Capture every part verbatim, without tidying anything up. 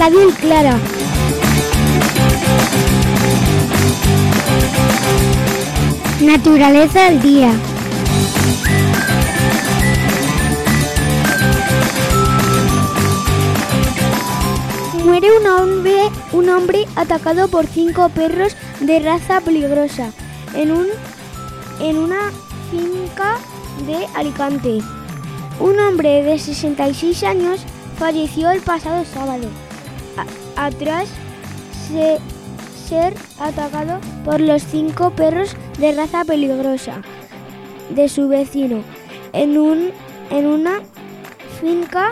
Radio El Clara. Naturaleza al día. Muere un hombre, un hombre atacado por cinco perros de raza peligrosa en, un, en una finca de Alicante. Un hombre de sesenta y seis años falleció el pasado sábado, a, atrás de ser atacado por los cinco perros de raza peligrosa de su vecino en, un, en una finca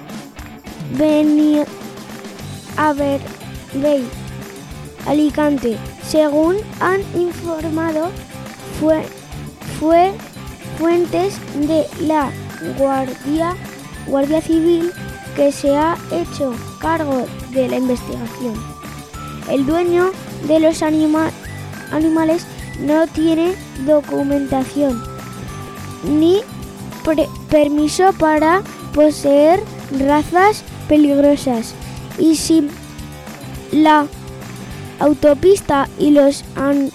venía a ver, Bey, Alicante. Según han informado fue, fue fuentes de la Guardia, Guardia Civil que se ha hecho cargo de la investigación. El dueño de los anima, animales no tiene documentación ni pre, permiso para poseer razas peligrosas. Y si la autopista y los an-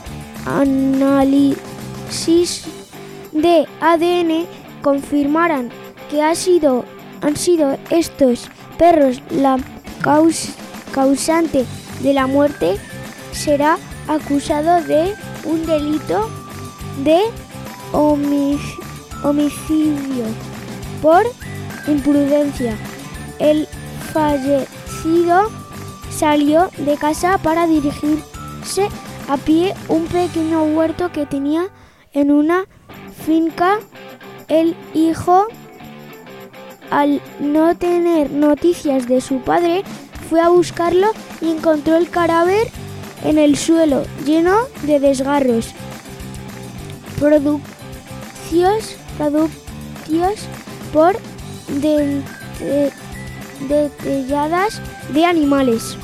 análisis de A D N confirmaran que ha sido, han sido estos perros la caus- causante de la muerte, será acusado de un delito de homic- homicidio por imprudencia. El fallecido salió de casa para dirigirse a pie a un pequeño huerto que tenía en una finca. El hijo, al no tener noticias de su padre, fue a buscarlo y encontró el cadáver en el suelo, lleno de desgarros. Produccios, produccios por de, de, detelladas de animales.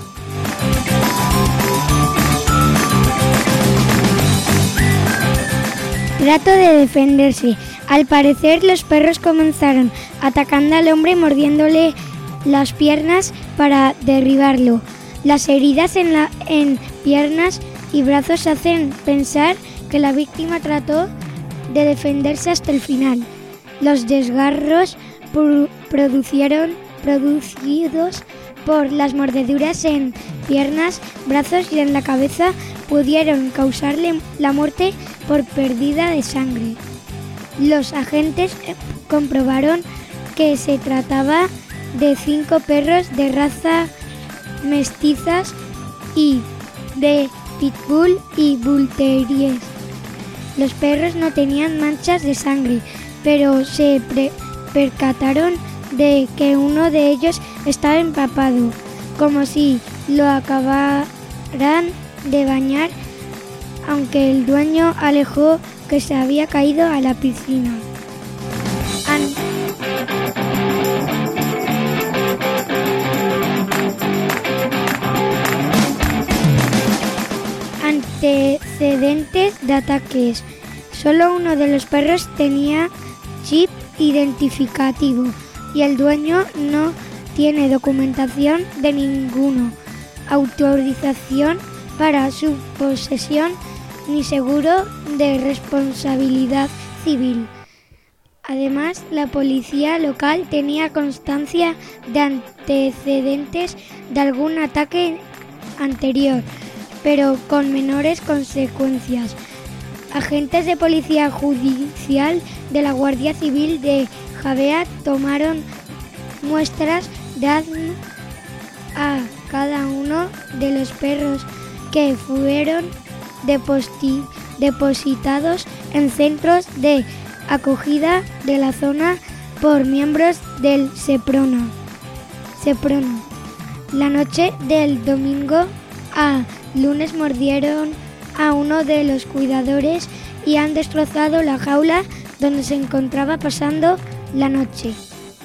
Trato de defenderse. Al parecer, los perros comenzaron atacando al hombre, mordiéndole las piernas para derribarlo. Las heridas en, la, en piernas y brazos hacen pensar que la víctima trató de defenderse hasta el final. Los desgarros pro- producieron, producidos por las mordeduras en piernas, brazos y en la cabeza pudieron causarle la muerte por pérdida de sangre. Los agentes comprobaron que se trataba de cinco perros de raza mestizas y de pitbull y bull terrier. Los perros no tenían manchas de sangre, pero se pre- percataron de que uno de ellos estaba empapado, como si lo acabaran de bañar, aunque el dueño alegó que se había caído a la piscina. An- Antecedentes de ataques. Solo uno de los perros tenía chip identificativo y el dueño no tiene documentación de ninguno, autorización para su posesión ni seguro de responsabilidad civil. Además, la policía local tenía constancia de antecedentes de algún ataque anterior, pero con menores consecuencias. Agentes de policía judicial de la Guardia Civil de Javea tomaron muestras de A D N a cada uno de los perros que fueron deposi- depositados en centros de acogida de la zona por miembros del Seprona. Seprona. La noche del domingo a lunes mordieron a uno de los cuidadores y han destrozado la jaula donde se encontraba pasando la noche.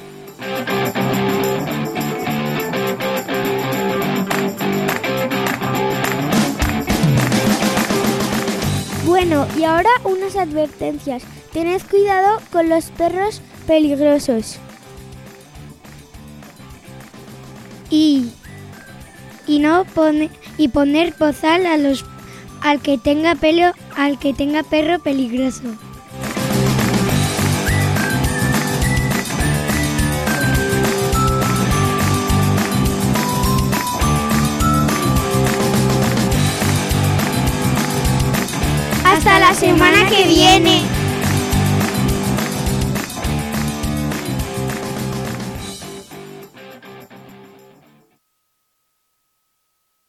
Bueno, y ahora unas advertencias. Tened cuidado con los perros peligrosos. Y y no pone, y poner bozal a los al que tenga pelo al que tenga perro peligroso. Hasta la semana que viene.